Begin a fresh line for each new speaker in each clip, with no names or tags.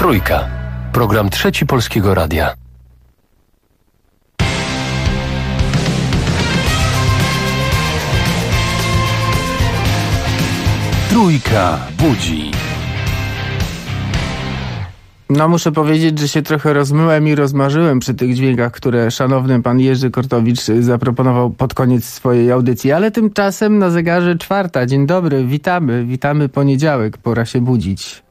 Trójka. Program Trzeci Polskiego Radia. Trójka budzi.
No muszę powiedzieć, że się trochę rozmyłem i rozmarzyłem przy tych dźwiękach, które szanowny pan Jerzy Kortowicz zaproponował pod koniec swojej audycji. Ale tymczasem na zegarze 4. Dzień dobry, witamy poniedziałek, pora się budzić.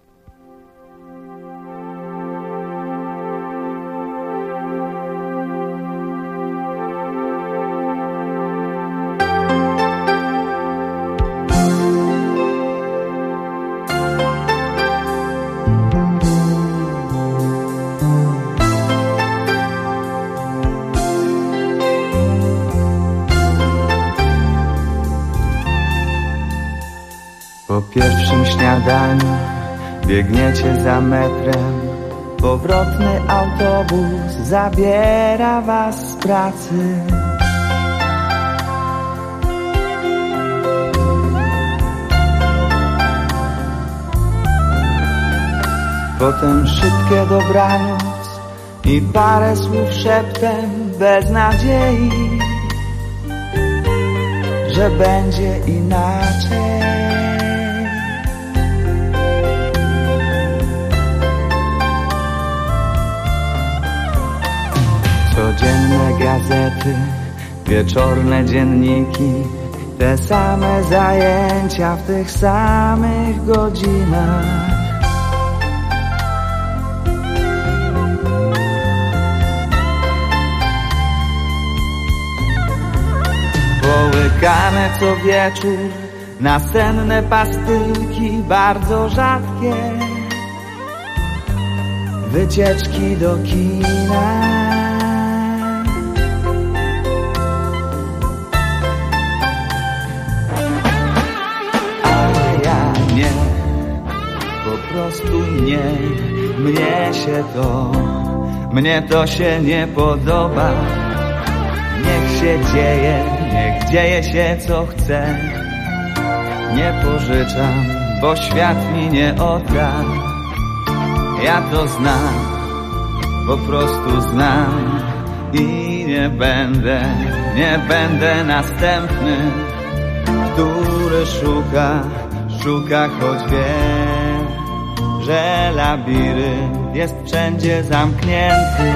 Po pierwszym śniadaniu biegniecie za metrem. Powrotny autobus zabiera was z pracy. Potem szybkie dobranoc i parę słów szeptem bez nadziei, że będzie inaczej. Codzienne gazety, wieczorne dzienniki, te same zajęcia w tych samych godzinach. Połykane co wieczór, nasenne pastylki bardzo rzadkie, wycieczki do kina. Po prostu nie, mnie to się nie podoba. Niech się dzieje, niech dzieje się co chce. Nie pożyczam, bo świat mi nie odda. Ja to znam, po prostu znam. I nie będę następny, który szuka, choć wie, że labirynt jest wszędzie zamknięty.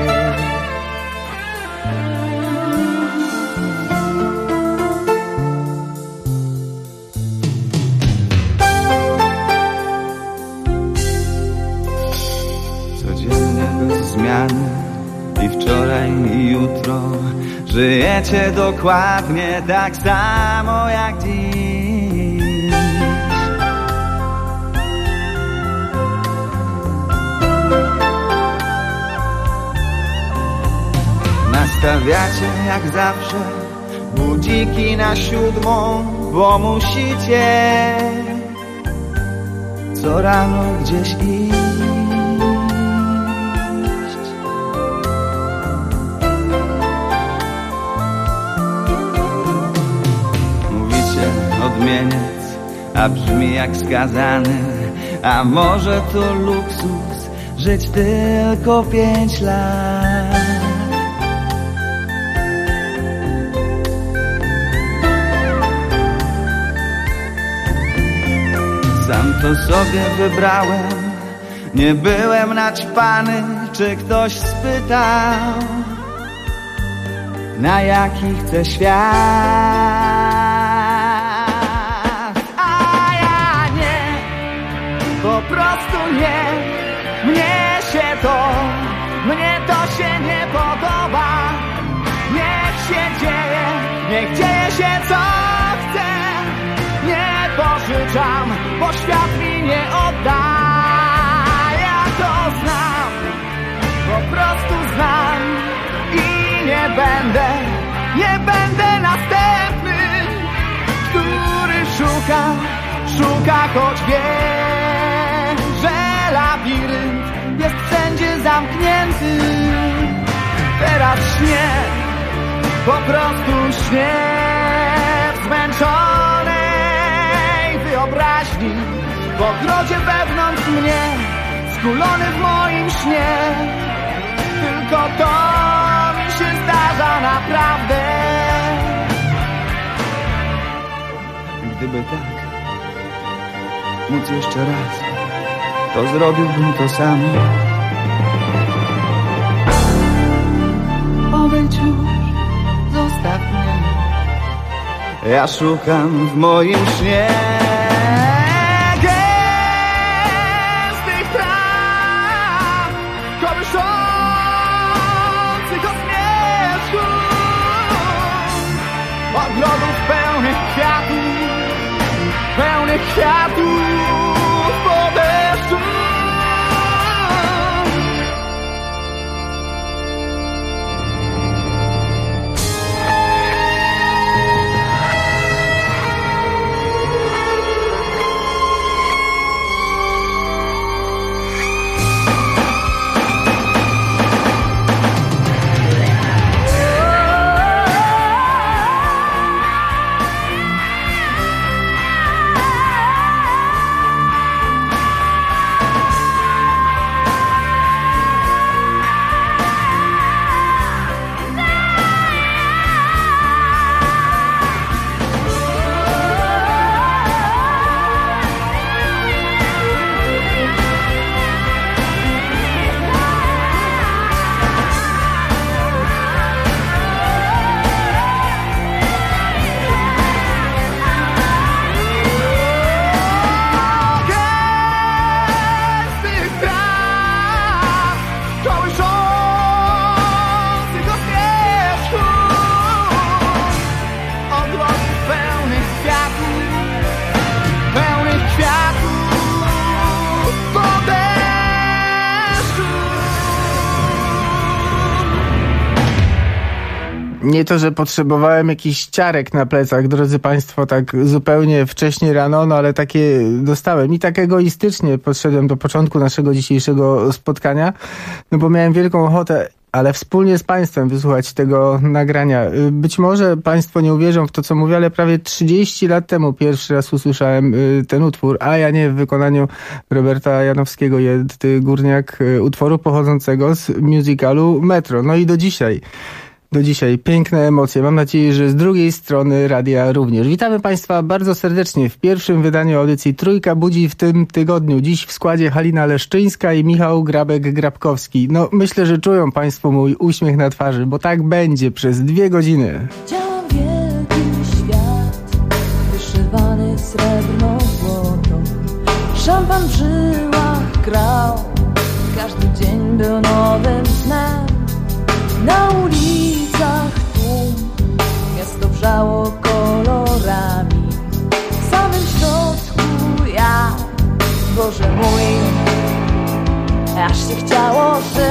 Codziennie bez zmiany i wczoraj i jutro żyjecie dokładnie tak samo jak dziś. Nastawiacie jak zawsze budziki na 7, bo musicie co rano gdzieś iść. Mówicie odmieniec, a brzmi jak skazany. A może to luksus żyć tylko 5 lat. Sam to sobie wybrałem, nie byłem naćpany, czy ktoś spytał, na jaki chcę świat. A ja nie, po prostu nie, mnie to się nie podoba. Niech się dzieje się co chce. Nie pożyczam, bo świat mi nie odda. Ja to znam, po prostu znam. I nie będę następny, który szuka, choć wie, że labirynt jest wszędzie zamknięty. Teraz śnię, po prostu śnię w zmęczonej wyobraźni. W ogrodzie wewnątrz mnie skulony w moim śnie. Tylko to mi się zdarza naprawdę. Gdyby tak móc jeszcze raz, to zrobiłbym to samo. Odejdź już, zostaw mnie. Ja szukam w moim śnie gęstych traw, kołyszących o zmierzchu, ogrodów pełnych kwiatów po deszczu.
Nie to, że potrzebowałem jakichś ciarek na plecach, drodzy Państwo, tak zupełnie wcześnie rano, no ale takie dostałem. I tak egoistycznie podszedłem do początku naszego dzisiejszego spotkania, no bo miałem wielką ochotę, ale wspólnie z Państwem wysłuchać tego nagrania. Być może Państwo nie uwierzą w to, co mówię, ale prawie 30 lat temu pierwszy raz usłyszałem ten utwór, a ja nie w wykonaniu Roberta Janowskiego, Jedty Górniak, utworu pochodzącego z musicalu Metro. No i do dzisiaj piękne emocje. Mam nadzieję, że z drugiej strony radia również. Witamy Państwa bardzo serdecznie w pierwszym wydaniu audycji Trójka budzi w tym tygodniu. Dziś w składzie Halina Leszczyńska i Michał Grabek-Grabkowski. No, myślę, że czują Państwo mój uśmiech na twarzy, bo tak będzie przez 2 godziny.
Widziałam wielki świat, wyszywany srebrną złotą. Szampan w żyłach grał, każdy dzień był nowym snem. Na ulicach tłum, miasto wrzało kolorami. W samym środku ja, Boże mój, aż się chciało żyć.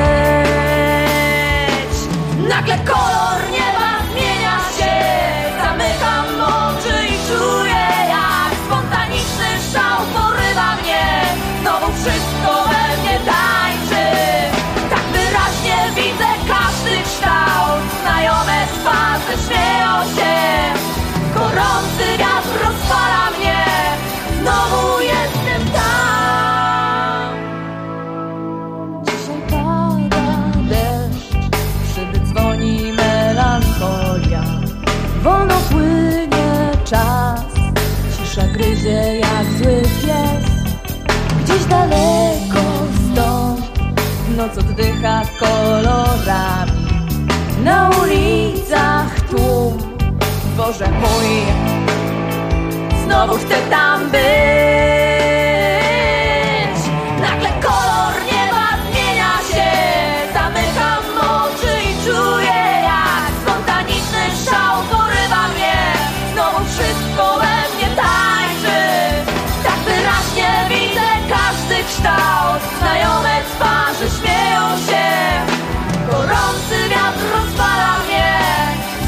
Nagle kolor nieba zmienia się, zamykam oczy i czuję, jak spontaniczny szał porywa mnie. Znowu wszystko we mnie tańczy, tak wyraźnie widzę każdy kształt. Znajome twarze śmieją się, gorący wiatr rozpala mnie. Znowu jestem tam. Dzisiaj pada deszcz, szyby dzwoni melancholia. Wolno płynie czas, cisza gryzie jak zły pies. Gdzieś daleko stąd noc oddycha kolorami. Na ulicach tłum, Boże mój, znowu chcę tam być. Nagle kolor nieba zmienia się, zamykam oczy i czuję, jak spontaniczny szał porywa mnie. Znowu wszystko we mnie tańczy, tak wyraźnie widzę każdy kształt. Znajome twarze śmieją się, gorący wiatr rozpala mnie.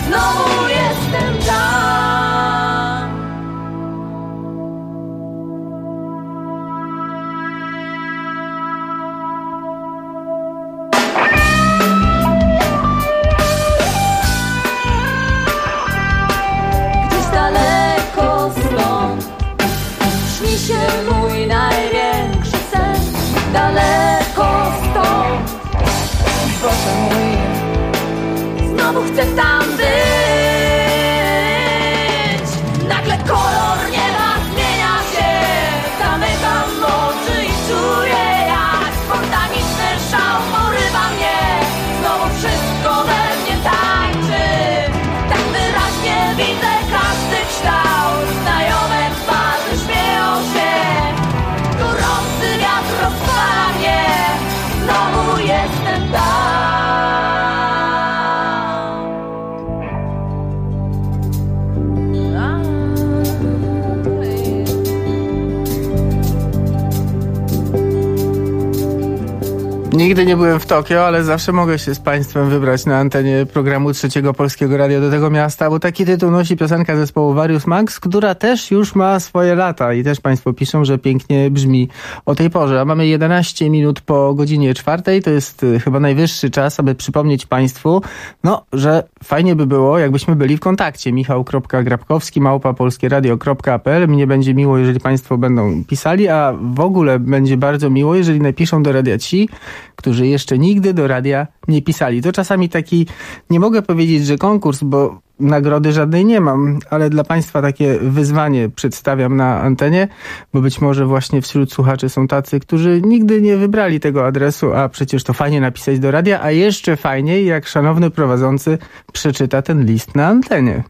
Nigdy nie byłem w Tokio, ale zawsze mogę się z państwem wybrać na antenie programu Trzeciego Polskiego Radia do tego miasta, bo taki tytuł nosi piosenka zespołu Various Max, która też już ma swoje lata i też państwo piszą, że pięknie brzmi o tej porze. A mamy 11 minut po godzinie 4. To jest chyba najwyższy czas, aby przypomnieć państwu, że fajnie by było, jakbyśmy byli w kontakcie. michał.grabkowski@polskieradio.pl. Mnie będzie miło, jeżeli państwo będą pisali, a w ogóle będzie bardzo miło, jeżeli napiszą do radia ci, którzy jeszcze nigdy do radia nie pisali. To czasami taki, nie mogę powiedzieć, że konkurs, bo nagrody żadnej nie mam, ale dla państwa takie wyzwanie przedstawiam na antenie, bo być może właśnie wśród słuchaczy są tacy, którzy nigdy nie wybrali tego adresu, a przecież to fajnie napisać do radia, a jeszcze fajniej, jak szanowny prowadzący przeczyta ten list na antenie.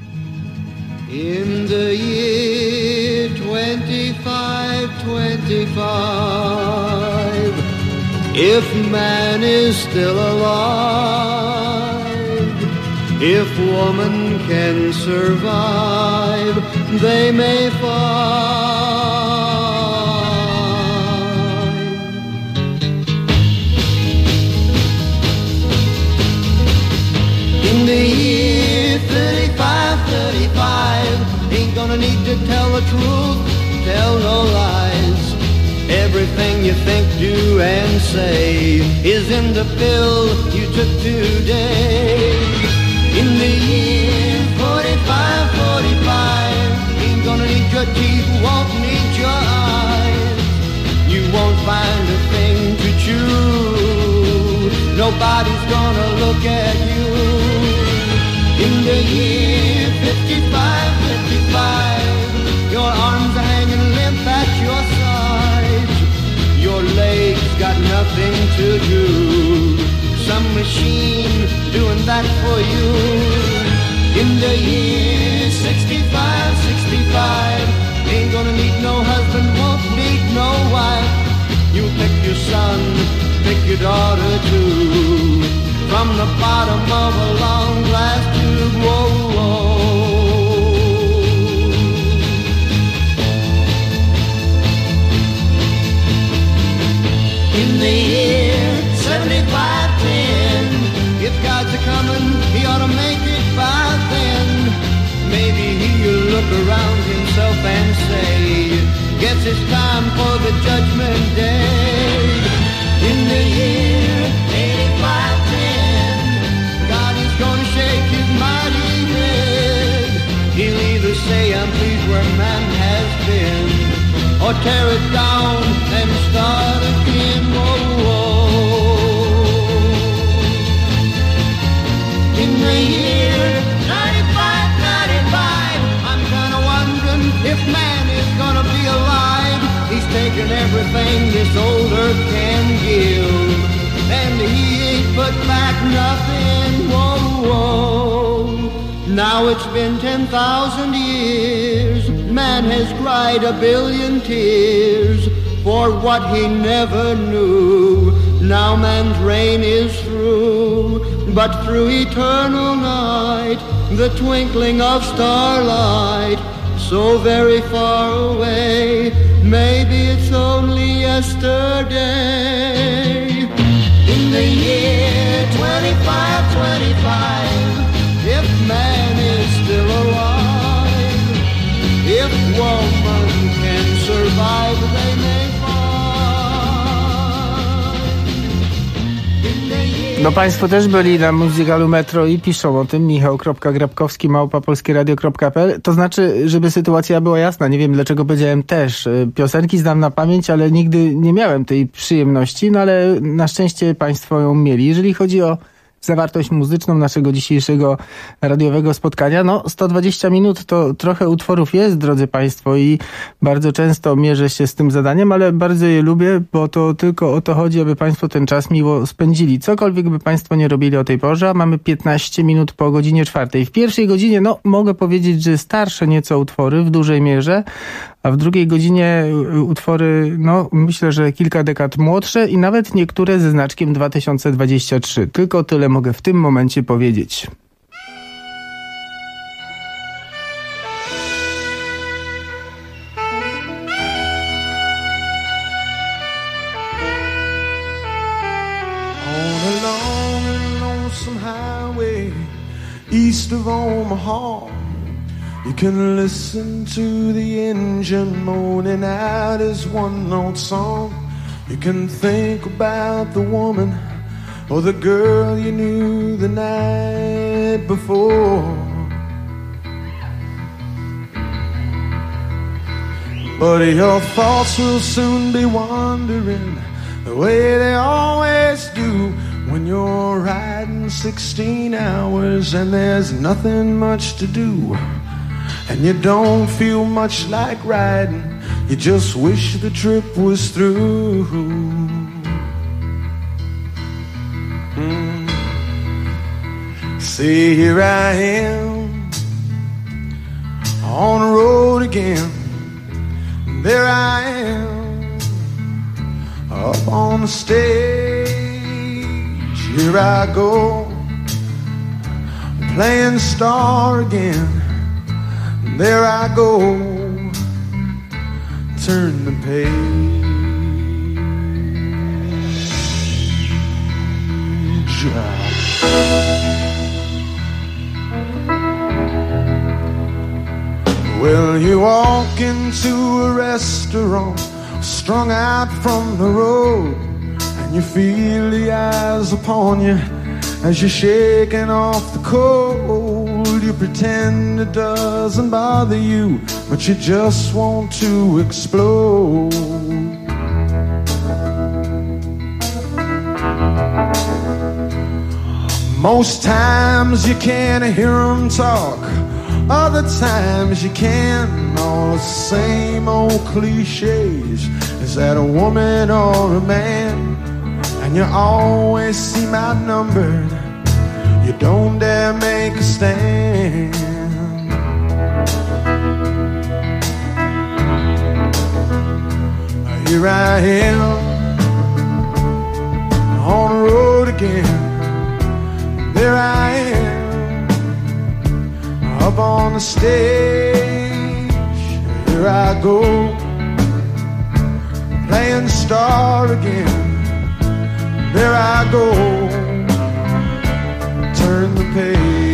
In the year 2525, if man is still alive, if woman can survive, they may find. In the year 35, ain't gonna need to tell the truth, tell no lies. Everything you think, do, and say is in the pill you took today. In the year 45, ain't gonna need your teeth, won't need your eyes. You won't find a thing to chew, nobody's gonna look at you. In the year 55, your arms are hanging limp at your sides. Your legs got nothing to do, some machine doing that for you. In the year 65, ain't gonna need no husband, won't need no wife. You pick your son, pick your daughter too, from the bottom of a long glass tube. Whoa, whoa. In the year 7510, if God's a-comin', he ought to make it by then. Maybe he'll look around himself and say, guess it's time for the judgment day. In the year 8510, God is gonna shake his mighty head. He'll either say, I'm pleased where man has been, or tear it down and start again. Whoa, whoa. In the year 95, I'm kinda wondering if man is gonna be alive. He's taken everything this old earth can give, and he ain't put back nothing. Whoa, whoa. Now it's been 10,000 years, man has cried a billion tears for what he never knew. Now man's reign is through, but through eternal night, the twinkling of starlight, so very far away, maybe it's only yesterday. In the year 25, if man is still alive, if woman can survive, they may find.
No państwo też byli na Muzykalu Metro i piszą o tym, michał.grabkowski@polskieradio.pl. To znaczy, żeby sytuacja była jasna, nie wiem dlaczego powiedziałem też. Piosenki znam na pamięć, ale nigdy nie miałem tej przyjemności, no ale na szczęście państwo ją mieli. Jeżeli chodzi o zawartość muzyczną naszego dzisiejszego radiowego spotkania. 120 minut to trochę utworów jest, drodzy państwo, i bardzo często mierzę się z tym zadaniem, ale bardzo je lubię, bo to tylko o to chodzi, aby państwo ten czas miło spędzili. Cokolwiek by państwo nie robili o tej porze, a mamy 15 minut po godzinie 4. W pierwszej godzinie, mogę powiedzieć, że starsze nieco utwory w dużej mierze, a w drugiej godzinie utwory, myślę, że kilka dekad młodsze i nawet niektóre ze znaczkiem 2023. Tylko tyle mogę w tym momencie powiedzieć.
of Omaha. You can listen to the engine moaning out his one-note song. You can think about the woman or the girl you knew the night before. But your thoughts will soon be wandering the way they always do when you're riding 16 hours and there's nothing much to do. And you don't feel much like riding, you just wish the trip was through. See, here I am on the road again. There I am up on the stage. Here I go playing star again. There I go, turn the page. Well, you walk into a restaurant, strung out from the road, and you feel the eyes upon you as you're shaking off the cold. You pretend it doesn't bother you, but you just want to explode. Most times you can't hear them talk, other times you can. All the same old cliches. Is that a woman or a man? And you always seem outnumbered. You don't dare make a stand. Here I am on the road again. There I am up on the stage. Here I go playing star again. There I go, turn the page.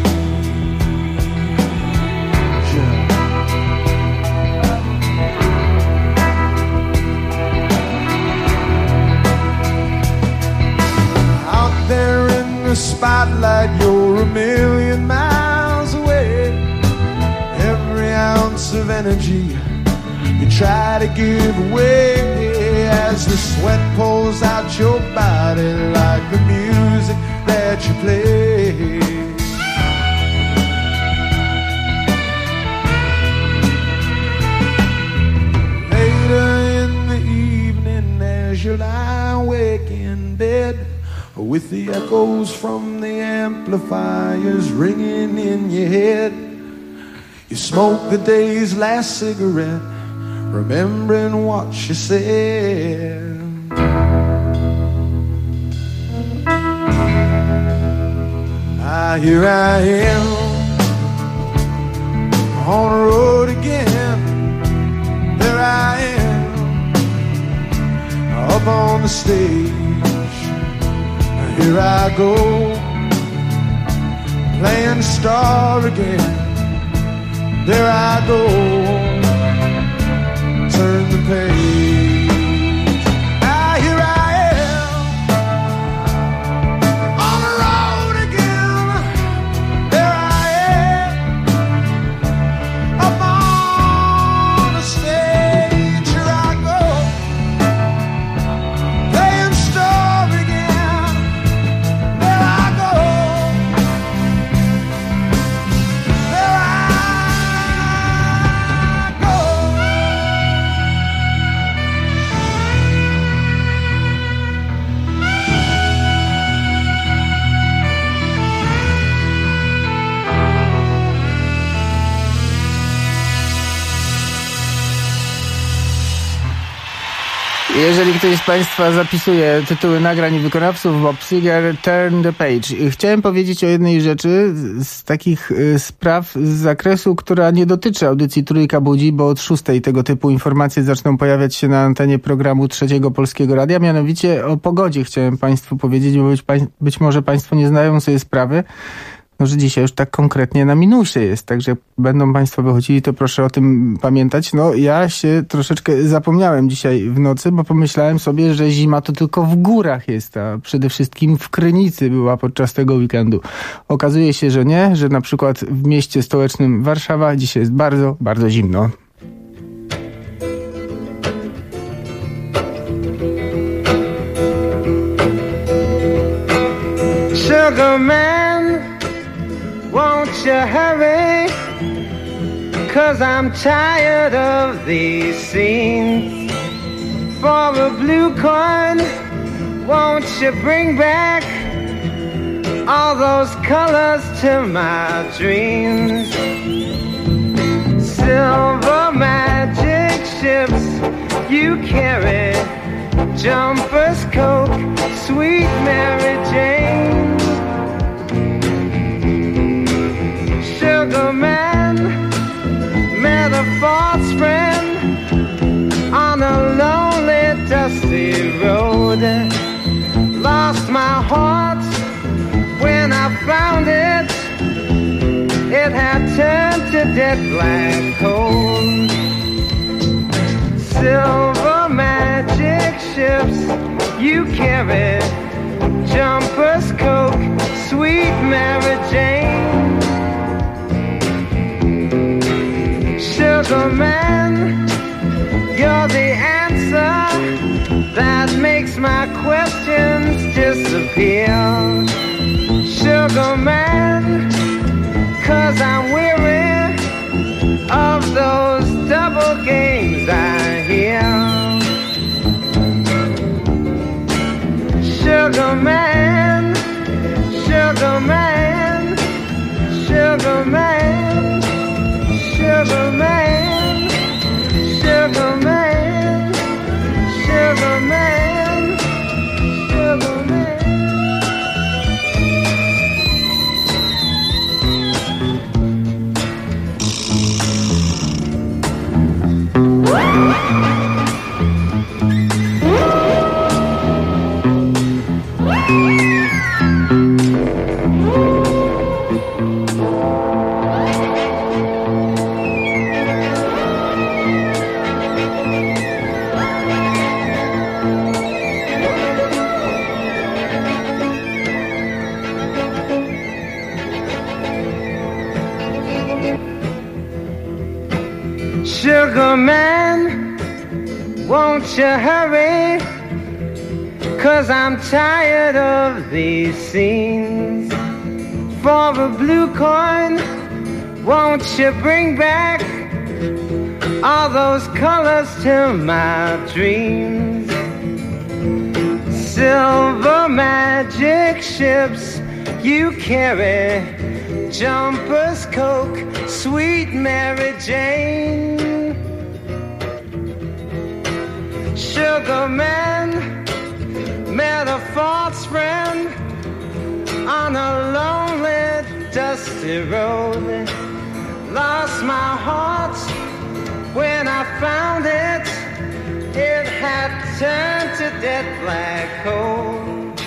Out there in the spotlight, you're a million miles away. Every ounce of energy you try to give away as the sweat pulls out your body like the music that you play. Later in the evening as you lie awake in bed, with the echoes from the amplifiers ringing in your head, you smoke the day's last cigarette, remembering what you said. Here I am on the road again. There I am up on the stage. Here I go playing star again. There I go, turn the page. Here I am on the road again. There I am up on the stage. Here I go playing star again. There I go, there I go.
Jeżeli ktoś z Państwa zapisuje tytuły nagrań i wykonawców, Bob Seger, Turn the Page. Chciałem powiedzieć o jednej rzeczy z takich spraw z zakresu, która nie dotyczy audycji Trójka Budzi, bo od 6 tego typu informacje zaczną pojawiać się na antenie programu Trzeciego Polskiego Radia. Mianowicie o pogodzie chciałem Państwu powiedzieć, bo być może Państwo nie zdają sobie sprawy. No, że dzisiaj już tak konkretnie na minusie jest, także jak będą państwo wychodzili, to proszę o tym pamiętać. No, ja się troszeczkę zapomniałem dzisiaj w nocy, bo pomyślałem sobie, że zima to tylko w górach jest, a przede wszystkim w Krynicy była podczas tego weekendu. Okazuje się, że nie, że na przykład w mieście stołecznym Warszawa dzisiaj jest bardzo, bardzo zimno.
Sugar man, won't you hurry? 'Cause I'm tired of these scenes. For a blue coin, won't you bring back all those colors to my dreams? Silver magic ships you carry, jumpers, Coke, sweet Mary Jane. Sugar man met a false friend on a lonely, dusty road. Lost my heart when I found it. It had turned to dead black coal. Silver magic ships you carry, jumpers, Coke, sweet Mary Jane. Sugar man, you're the answer that makes my questions disappear. Sugar man, 'cause I'm weary of those double games I hear. Sugar man, sugar man, sugar man, sugar man, sugar man, sugar man, sugar man. Sugar man, won't you hurry? 'Cause I'm tired of these scenes. For a blue coin, won't you bring back all those colors to my dreams? Silver magic ships you carry, jumpers, Coke, sweet Mary Jane. Sugar man met a false friend on a lonely, dusty road. Lost my heart when I found it. It had turned to dead black coal.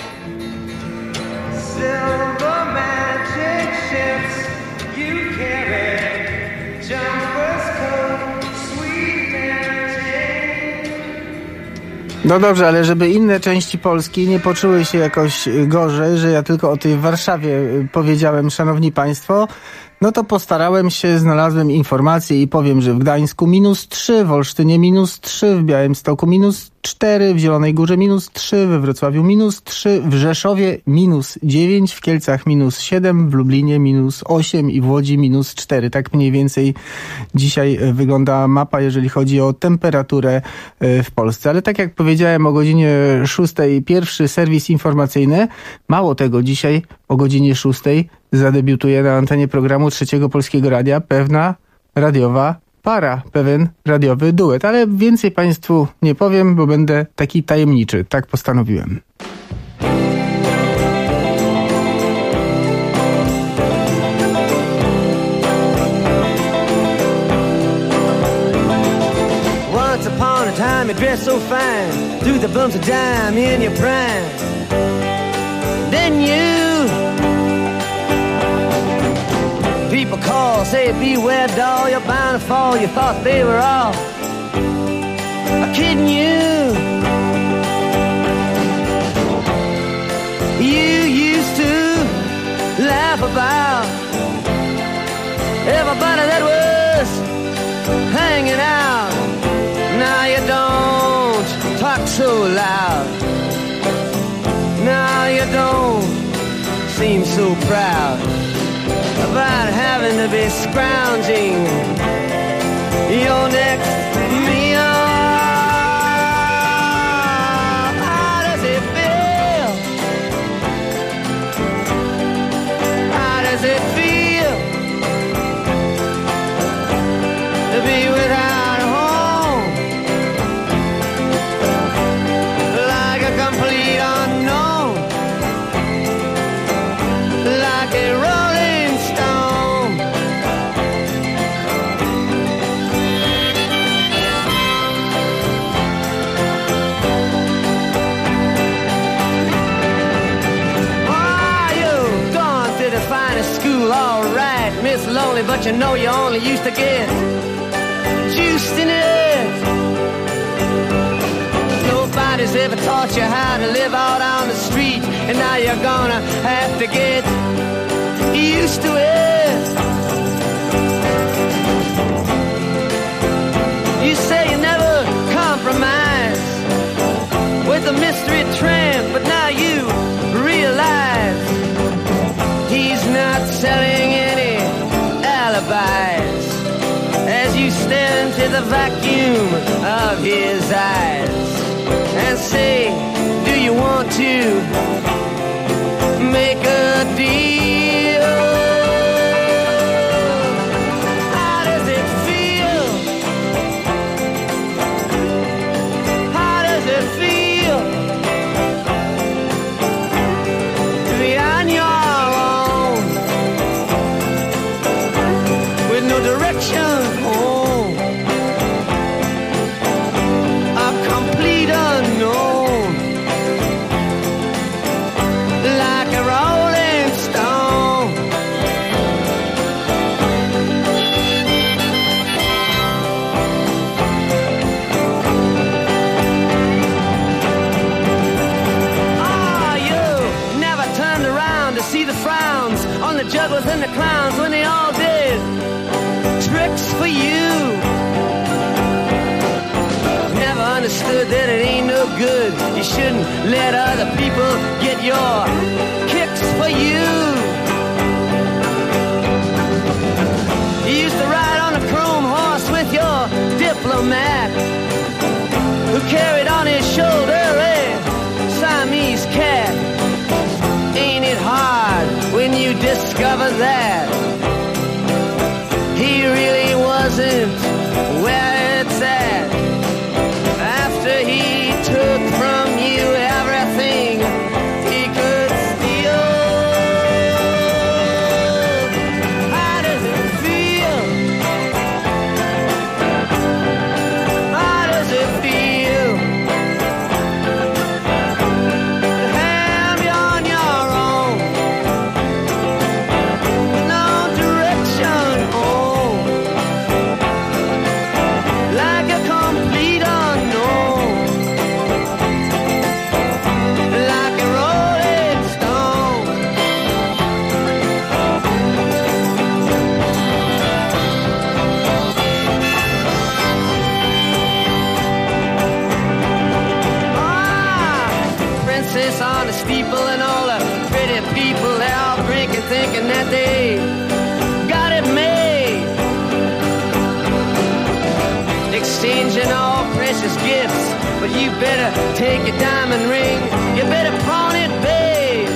Silver magic ships you carry, jumpers, Coke, sweet Mary Jane.
No dobrze, ale żeby inne części Polski nie poczuły się jakoś gorzej, że ja tylko o tej Warszawie powiedziałem, szanowni państwo, no to postarałem się, znalazłem informacje i powiem, że w Gdańsku -3, w Olsztynie -3, w Białymstoku -4, w Zielonej Górze -3, we Wrocławiu -3, w Rzeszowie -9, w Kielcach -7, w Lublinie -8 i w Łodzi -4. Tak mniej więcej dzisiaj wygląda mapa, jeżeli chodzi o temperaturę w Polsce. Ale tak jak powiedziałem, o godzinie 6:00 pierwszy serwis informacyjny. Mało tego, dzisiaj o godzinie 6:00 zadebiutuje na antenie programu Trzeciego Polskiego Radia pewna radiowa para, pewien radiowy duet. Ale więcej państwu nie powiem, bo będę taki tajemniczy. Tak postanowiłem.
Once upon a time you dressed so fine, threw the bumps of dime in your prime. Then you people call, say beware doll, you're bound to fall. You thought they were all kidding you. You used to laugh about everybody that was hanging out. Now you don't talk so loud. Now you don't seem so proud about having to be scrounging your next meal. How does it feel? How does it feel to be without a home? Like a complete unknown, like a rolling stone. Oh, you've gone to the finest school, all right, Miss Lonely, but you know you only used to get juiced in it. Nobody's ever taught you how to live out on the street, and now you're gonna have to get used to it. You say you never compromise with a mystery tramp, but now you realize he's not selling any alibis as you stare into the vacuum of his eyes and say, do you want to make a deal? How does it feel? How does it feel to be on your own with no direction home? A complete unknown, like a rolling stone. Oh, you never turned around to see the frowns on the jugglers and the clowns when they all did tricks for you. Never understood that it ain't no good. You shouldn't let other people get your kicks for you. You used to ride on a chrome horse with your diplomat, who carried on his shoulder a Siamese cat. Ain't it hard when you discover that he really wasn't where it's at? After he took from you everything he could steal. How does it feel? How does it feel to have you on your own, no direction home, like a complete unknown, like a rolling stone? Ah, princess on the steeple and all the pretty people, they're all drinking, thinking that they got it made, exchanging all precious gifts. But you better take your diamond ring, you better pawn it, babe.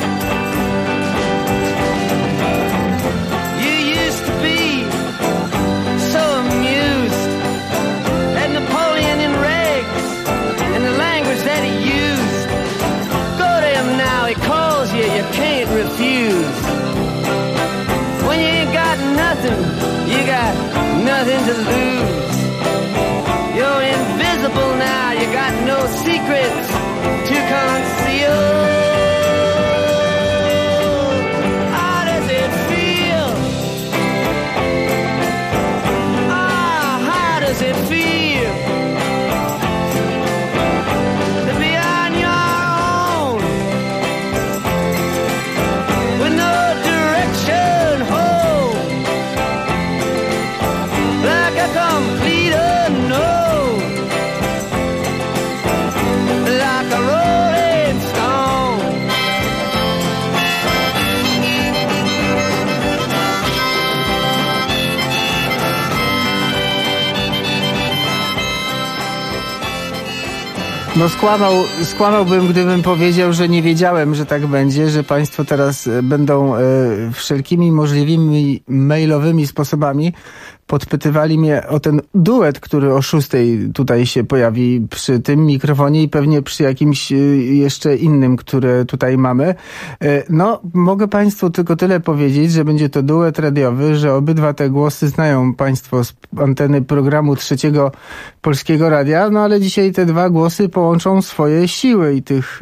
You used to be so amused at Napoleon in rags and the language that he used. Go to him now, he calls you, you can't refuse. When you ain't got nothing, you got nothing to lose. You're invisible now, you got no secrets to conceal.
No skłamałbym, gdybym powiedział, że nie wiedziałem, że tak będzie, że państwo teraz będą wszelkimi możliwymi mailowymi sposobami podpytywali mnie o ten duet, który o 6:00 tutaj się pojawi przy tym mikrofonie i pewnie przy jakimś jeszcze innym, które tutaj mamy. No, mogę państwu tylko tyle powiedzieć, że będzie to duet radiowy, że obydwa te głosy znają państwo z anteny programu Trzeciego Polskiego Radia, no ale dzisiaj te dwa głosy połączą swoje siły i tych...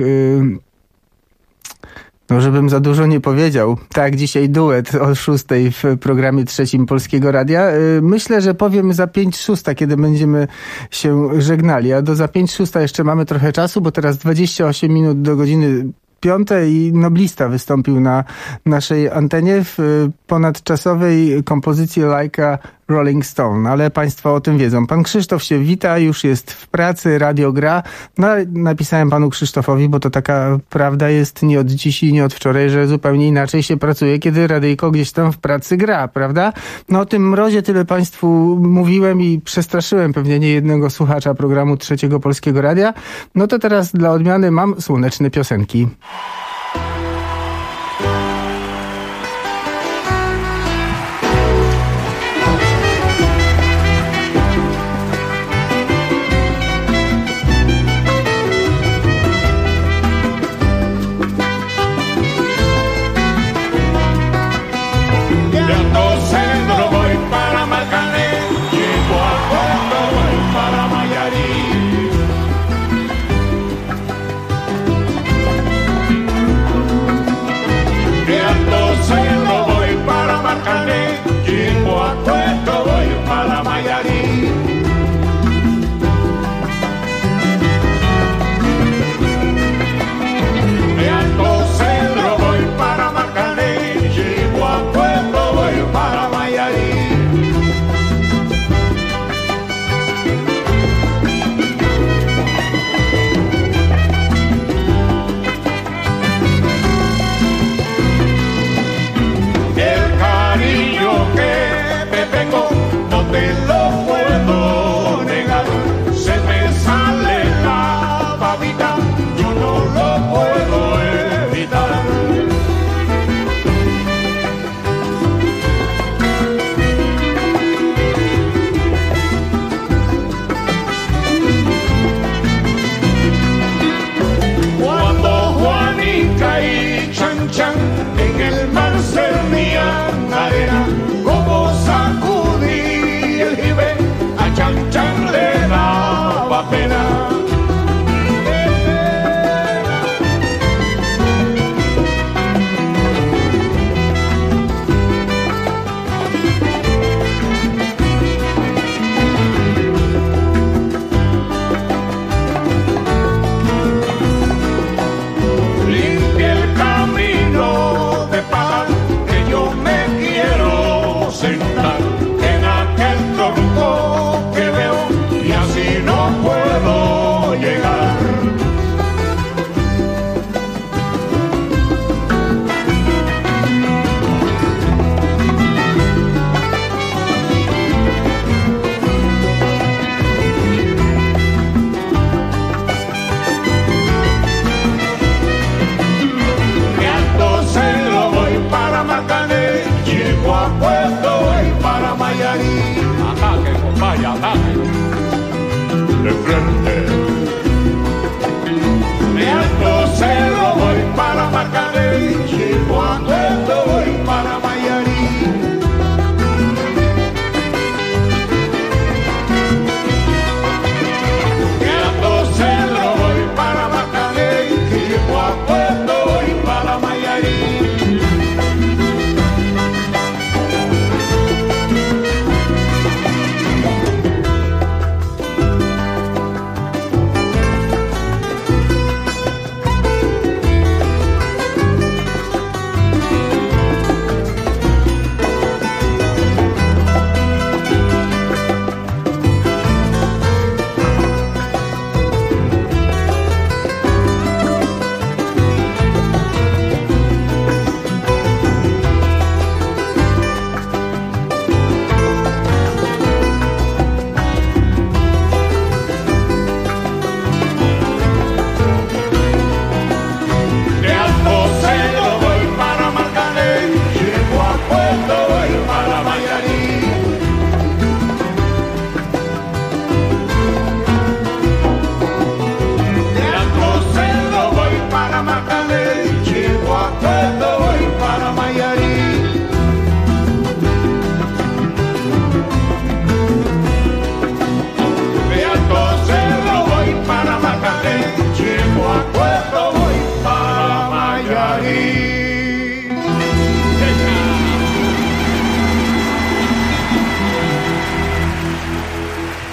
No, żebym za dużo nie powiedział. Tak, dzisiaj duet o 6:00 w programie Trzecim Polskiego Radia. Myślę, że powiem za 5:06, kiedy będziemy się żegnali. A za 5:06 jeszcze mamy trochę czasu, bo teraz 28 minut do godziny 5 i noblista wystąpił na naszej antenie w ponadczasowej kompozycji Like a Rolling Stone, ale państwo o tym wiedzą. Pan Krzysztof się wita, już jest w pracy, radio gra. No, napisałem panu Krzysztofowi, bo to taka prawda jest nie od dziś i nie od wczoraj, że zupełnie inaczej się pracuje, kiedy radyjko gdzieś tam w pracy gra, prawda? No o tym mrozie tyle państwu mówiłem i przestraszyłem pewnie niejednego słuchacza programu Trzeciego Polskiego Radia. No to teraz dla odmiany mam słoneczne piosenki.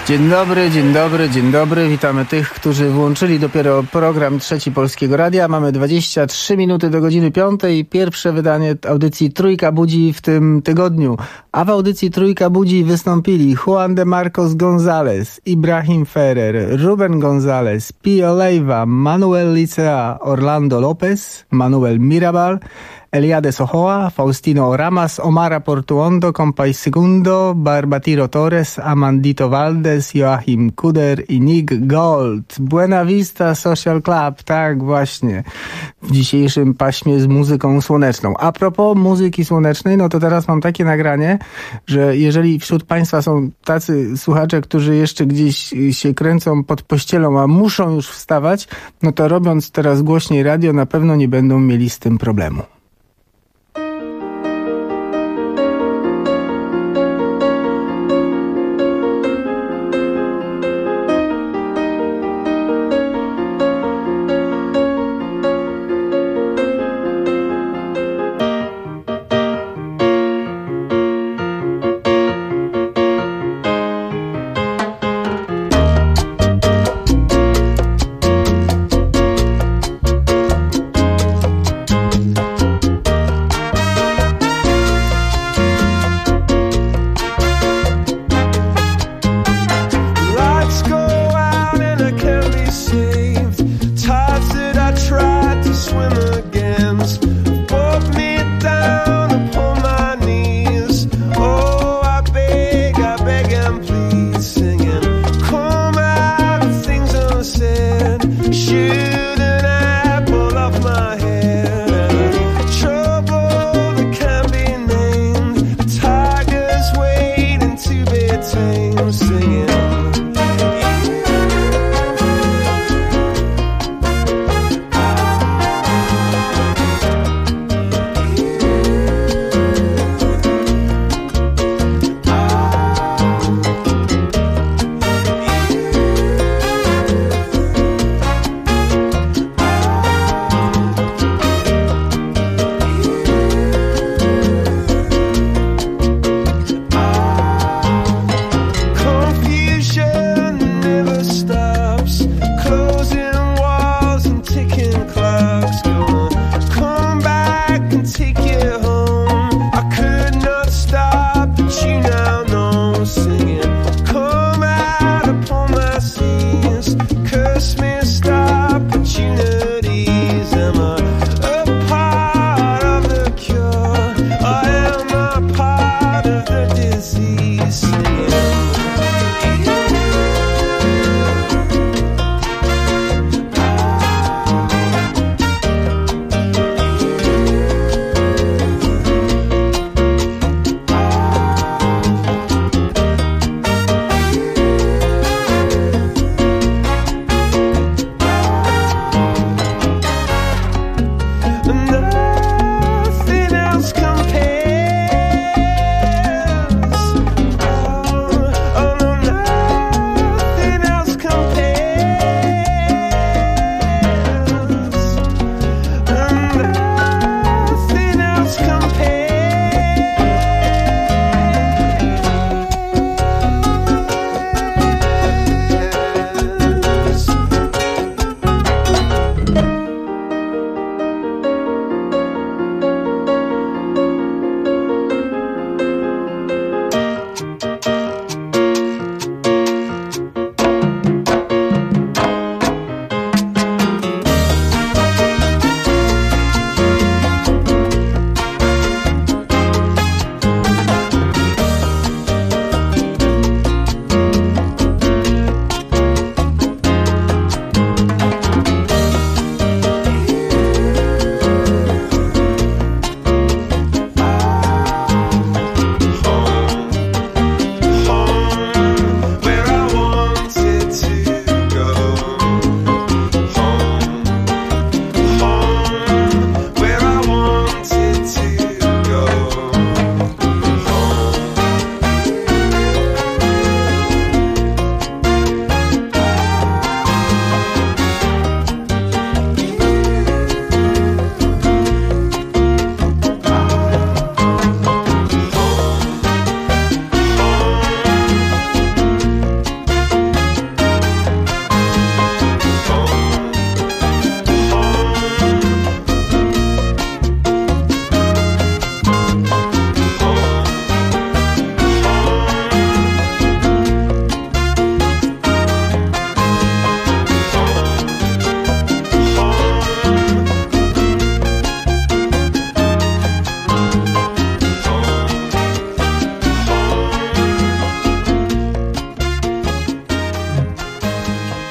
Dzień dobry. Witamy tych, którzy włączyli dopiero program Trzeci Polskiego Radia. Mamy 23 minuty do godziny 5. Pierwsze wydanie audycji Trójka Budzi w tym tygodniu. A w audycji Trójka Budzi wystąpili Juan de Marcos González, Ibrahim Ferrer, Ruben González, Pio Leiva, Manuel Licea, Orlando López, Manuel Mirabal, Eliades Ochoa, Faustino Ramas, Omar Portuondo, Compay Segundo, Barbatiro Torres, Amandito Valdez, Joachim Kuder i Nick Gold. Buena Vista Social Club, tak właśnie, w dzisiejszym paśmie z muzyką słoneczną. A propos muzyki słonecznej, no to teraz mam takie nagranie, że jeżeli wśród Państwa są tacy słuchacze, którzy jeszcze gdzieś się kręcą pod pościelą, a muszą już wstawać, no to robiąc teraz głośniej radio, na pewno nie będą mieli z tym problemu.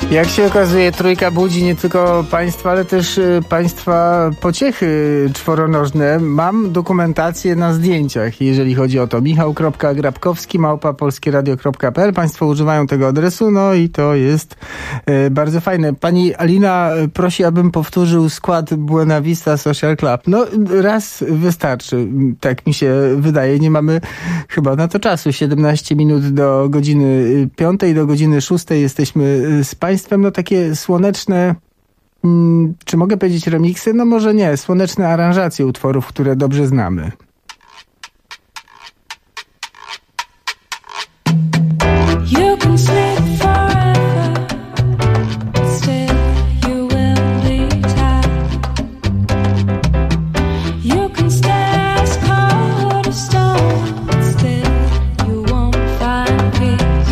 Jak się okazuje, Trójka budzi nie tylko państwa, ale też państwa pociechy czworonożne. Mam dokumentację na zdjęciach, jeżeli chodzi o to. michał.grabkowski@polskieradio.pl. Państwo używają tego adresu, no i to jest bardzo fajne. Pani Alina prosi, abym powtórzył skład Buena Vista Social Club. No, raz wystarczy, tak mi się wydaje. Nie mamy chyba na to czasu. 17 minut do godziny 5, do godziny 6 jesteśmy z państwem. No takie słoneczne, czy mogę powiedzieć remiksy? No może nie, słoneczne aranżacje utworów, które dobrze znamy.
You can sleep forever, still you will be tired. You can stay as cold as stone, still you won't find peace.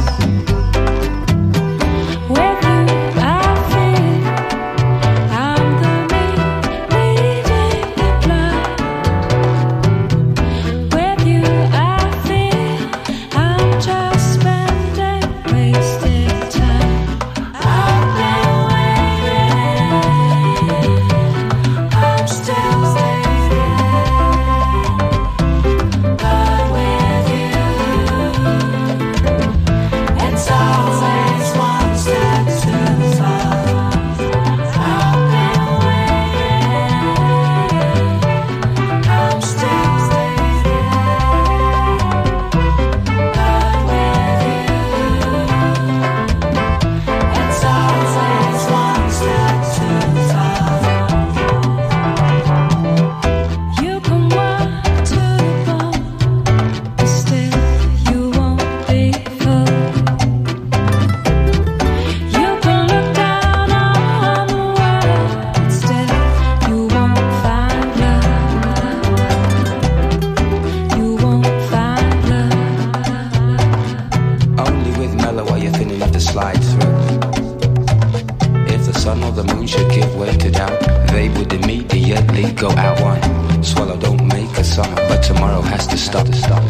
With you I feel I'm the me needing the blood. With you I feel I'm just spending wasted time. I've been waiting, I'm still waiting, but with you it's always one step too far. I've been waiting, I'm still waiting, but with you it's always one step too far. You can walk to the bone, but still you won't be full. You can look down on the world, but still you won't find love. You won't find love.
Only with mellow are you thin enough to slide through. If the sun or the moon should give way to doubt, they would immediately go out. One swallow don't make a summer, but tomorrow has to stop.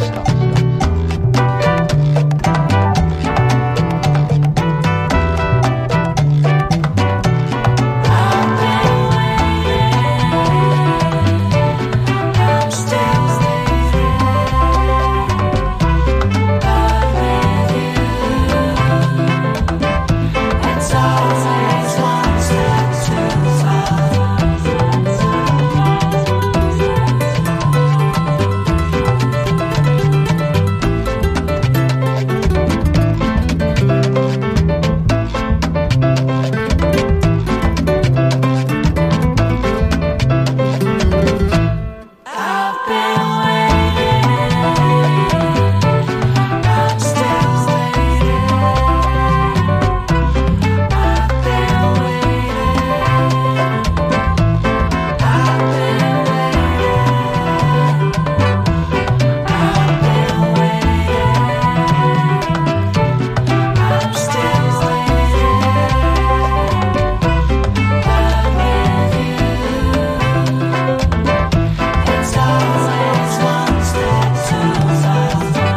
I'm still waiting, but with you it's always one step too far. I've been waiting, I'm still waiting, I've been waiting, I've been waiting, I've been waiting, I'm still waiting, but with you it's always one step too far.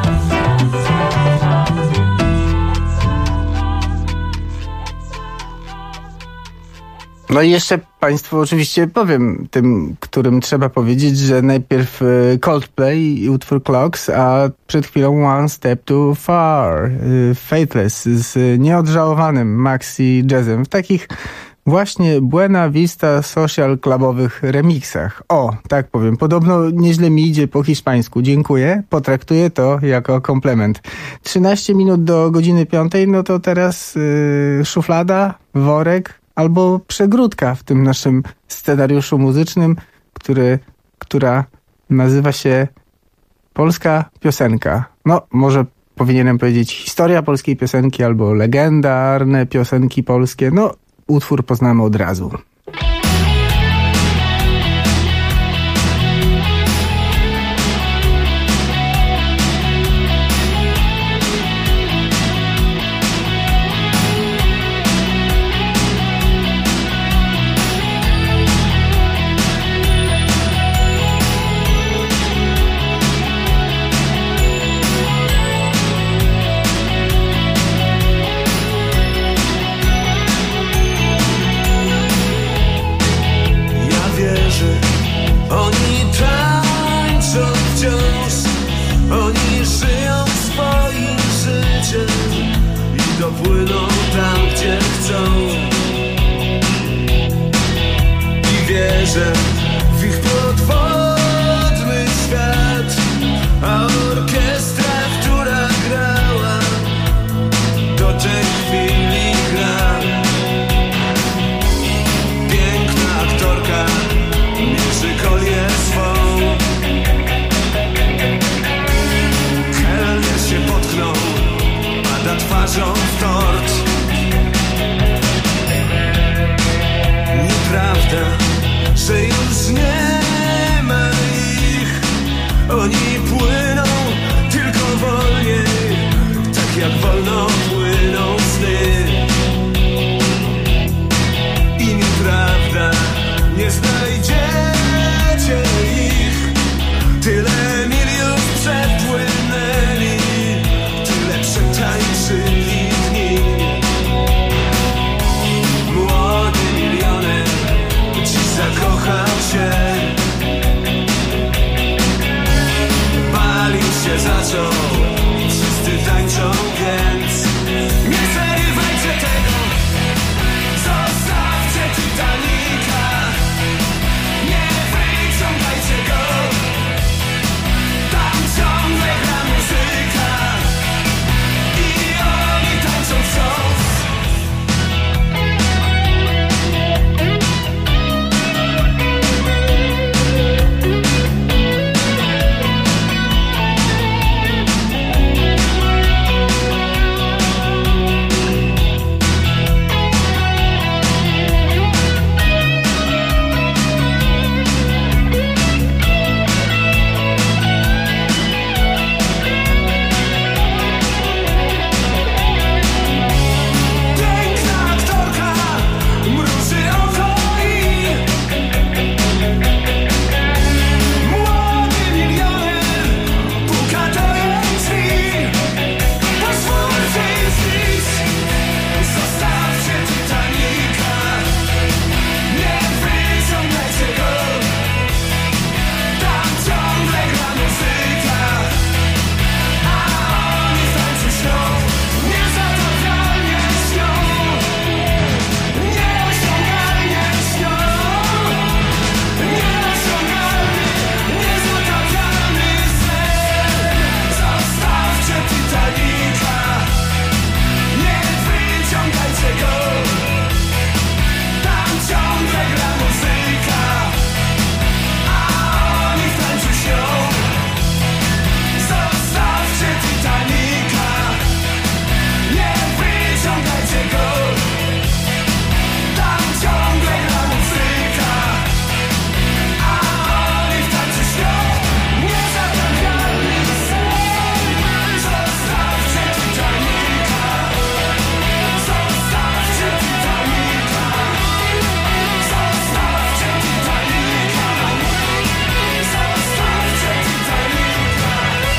No i jeszcze państwu oczywiście powiem, tym, którym trzeba powiedzieć, że najpierw Coldplay i utwór Clocks, a przed chwilą One Step Too Far, Faithless z nieodżałowanym maxi jazzem w takich właśnie Buena Vista Social Clubowych remixach. O, tak powiem, podobno nieźle mi idzie po hiszpańsku. Dziękuję, potraktuję to jako komplement. 13 minut do godziny 5, no to teraz szuflada, worek albo przegródka w tym naszym scenariuszu muzycznym, która nazywa się Polska Piosenka. No, może powinienem powiedzieć historia polskiej piosenki albo legendarne piosenki polskie. No, utwór poznamy od razu.
wierzę w ich podwodny świat, a orkiestra, która grała, do tej chwili gra. Piękna aktorka mierzy kolię swą. Kelner się potknął, pada twarzą w tort. Nieprawda, że już nie ma ich. Oni płyną tylko wolniej, tak jak wolno płyną sny. I nieprawda, nie znajdziecie ich. Tyle mil już przepłynęli, tyle przetańczyli dni. Młody milioner dziś zakochał się. Balił się zaczął i wszyscy tańczą, więc nie przerywajcie tego. Zostawcie Titanica, nie wyciągajcie go. Tam ciągle gra muzyka i oni tańczą wciąż. Piękna aktorka mruży oko i młody milioner puka do jej drzwi. Pozwólcie im zbić, zostawcie Titanica, nie wyciągajcie go. Tam ciągle gra muzyka, a oni w tańcu śnią, niezatapialnie śnią, nieosiągalnie śnią, nieosiągalny, niezatapialny sen. Zostawcie Titanica, nie wyciągajcie go. Tam ciągle gra muzyka, a oni w tańcu śnią. Zostawcie Titanica, nie wyciągajcie go. Tam ciągle gra muzyka, a oni w tańcu śnią. Niezatapialny sen. Zostawcie Titanica, zostawcie Titanica, zostawcie Titanica, zostawcie Titanica.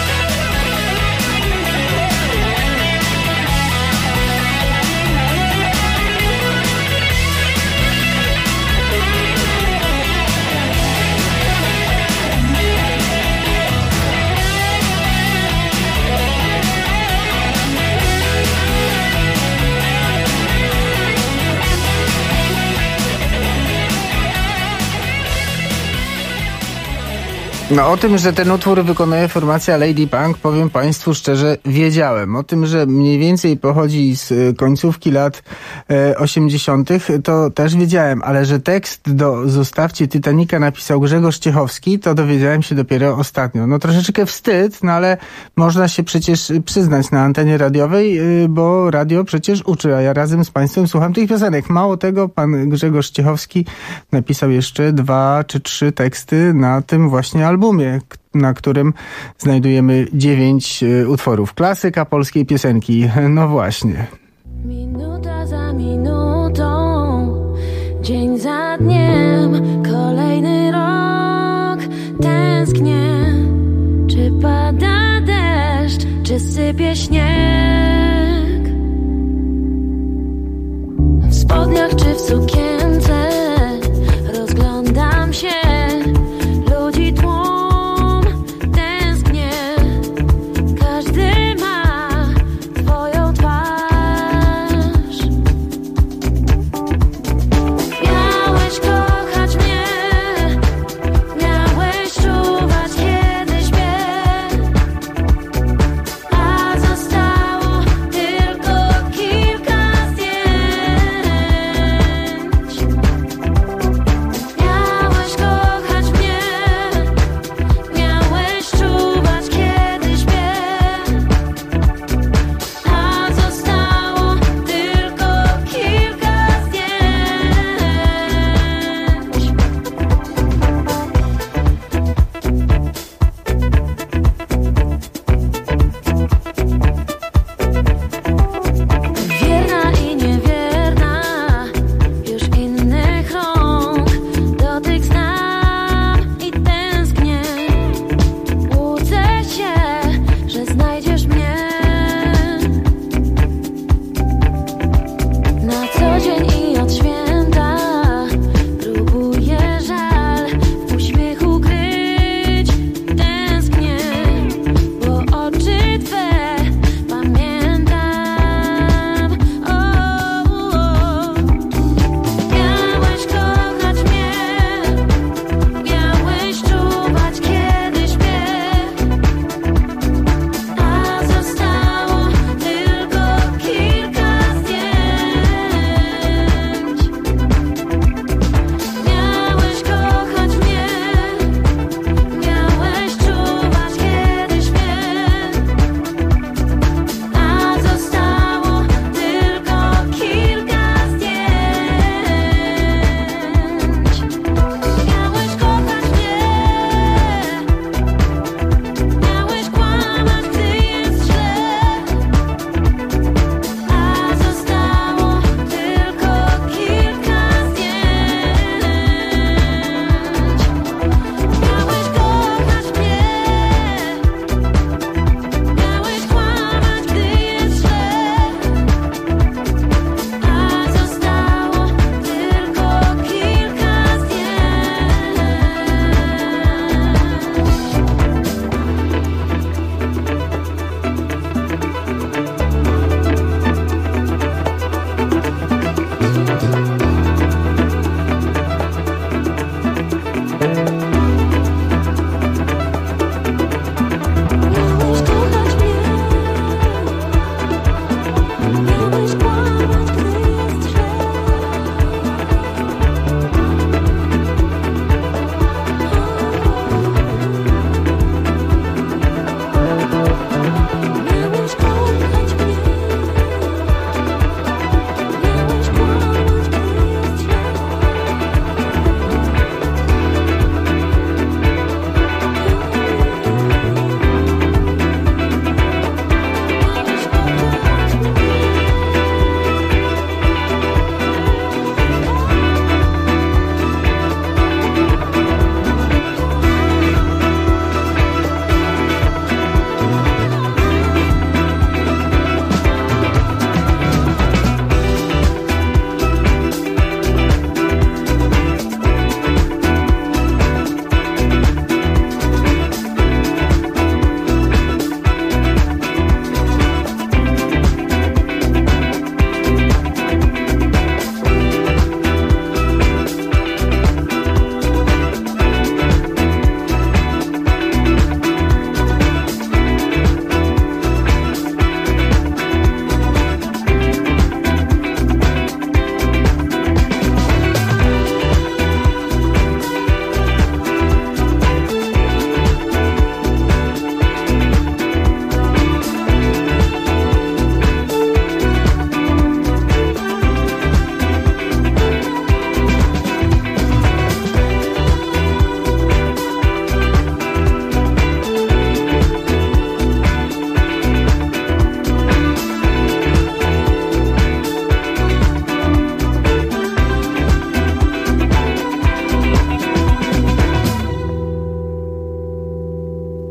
No o tym, że ten utwór wykonuje formacja Lady Punk, powiem Państwu szczerze, wiedziałem. O tym, że mniej więcej pochodzi z końcówki lat 80., to też wiedziałem, ale że tekst do Zostawcie Titanica napisał Grzegorz Ciechowski, to dowiedziałem się dopiero ostatnio. No troszeczkę wstyd, no ale można się przecież przyznać na antenie radiowej, bo radio przecież uczy, a ja razem z Państwem słucham tych piosenek. Mało tego, pan Grzegorz Ciechowski napisał jeszcze 2 czy 3 teksty na tym właśnie albumie, na którym znajdujemy 9 utworów. Klasyka polskiej piosenki. No właśnie.
Minuta za minutą, dzień za dniem, kolejny rok. Tęsknię, czy pada deszcz, czy sypie śnieg. W spodniach czy w sukience rozglądam się. Ludzi tłum, tęsknię. Każdy ma twoją twarz. Miałeś kochać mnie.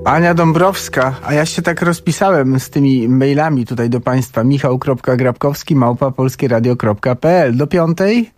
Ania Dąbrowska, a ja się tak rozpisałem z tymi mailami tutaj do Państwa. michał.grabkowski@polskieradio.pl. Do 5:00.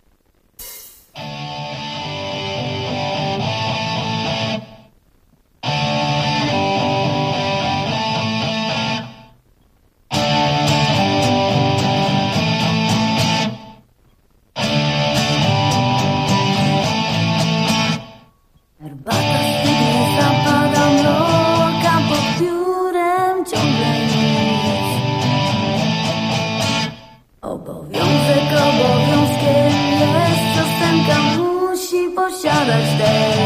Obowiązkiem jest, piosenka musi posiadać tekst.